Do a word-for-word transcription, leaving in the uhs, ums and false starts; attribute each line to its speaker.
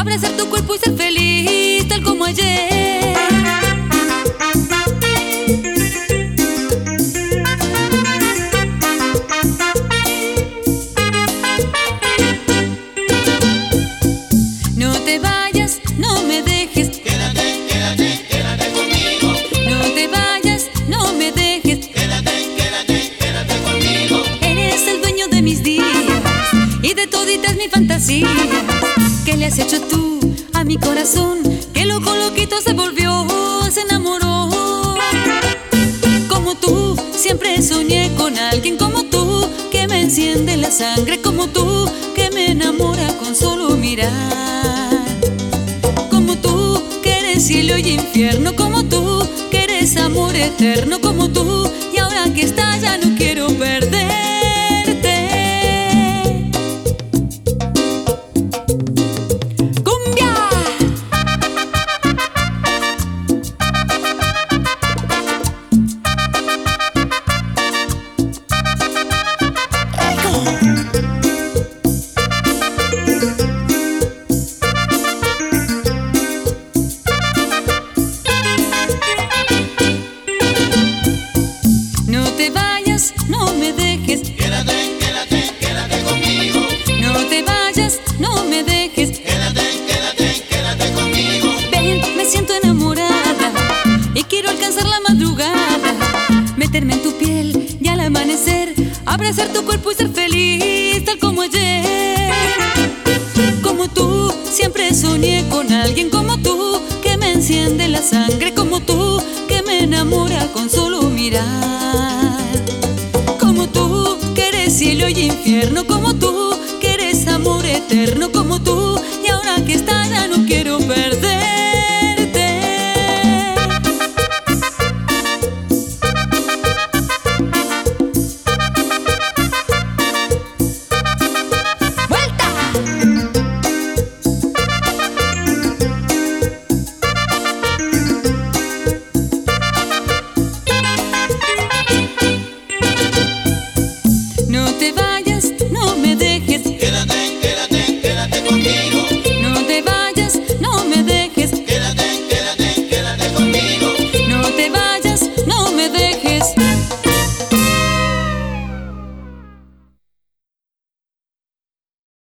Speaker 1: abrazar tu cuerpo y ser feliz tal como ayer. No te vayas, no me dejes.
Speaker 2: Quédate, quédate, quédate conmigo.
Speaker 1: No te vayas, no me dejes.
Speaker 2: Quédate, quédate, quédate conmigo.
Speaker 1: Eres el dueño de mis días y de toditas mis fantasías. ¿Qué le has hecho tú a mi corazón? Que loco loquito se volvió, se enamoró. Como tú, siempre soñé con alguien como tú, que me enciende la sangre, como tú, que me enamora con solo mirar. Como tú, que eres cielo y infierno, como tú, que eres amor eterno, como tú. Y ahora que está ya no quiero perderte. ¡Cumbia! No te vayas, no me dejes.
Speaker 2: Quédate, quédate, quédate conmigo.
Speaker 1: No te vayas, no me dejes.
Speaker 2: Quédate, quédate, quédate conmigo.
Speaker 1: Ven, me siento enamorada y quiero alcanzar la madrugada, meterme en tu piel y al amanecer abrazar tu cuerpo y ser feliz tal como ayer. Como tú, siempre soñé con alguien como tú, que me enciende la sangre, como tú, que me enamora con solo mirar. Como tú, que eres cielo y infierno, como tú, que eres amor eterno, como tú. Y ahora que está ya no quiero perder.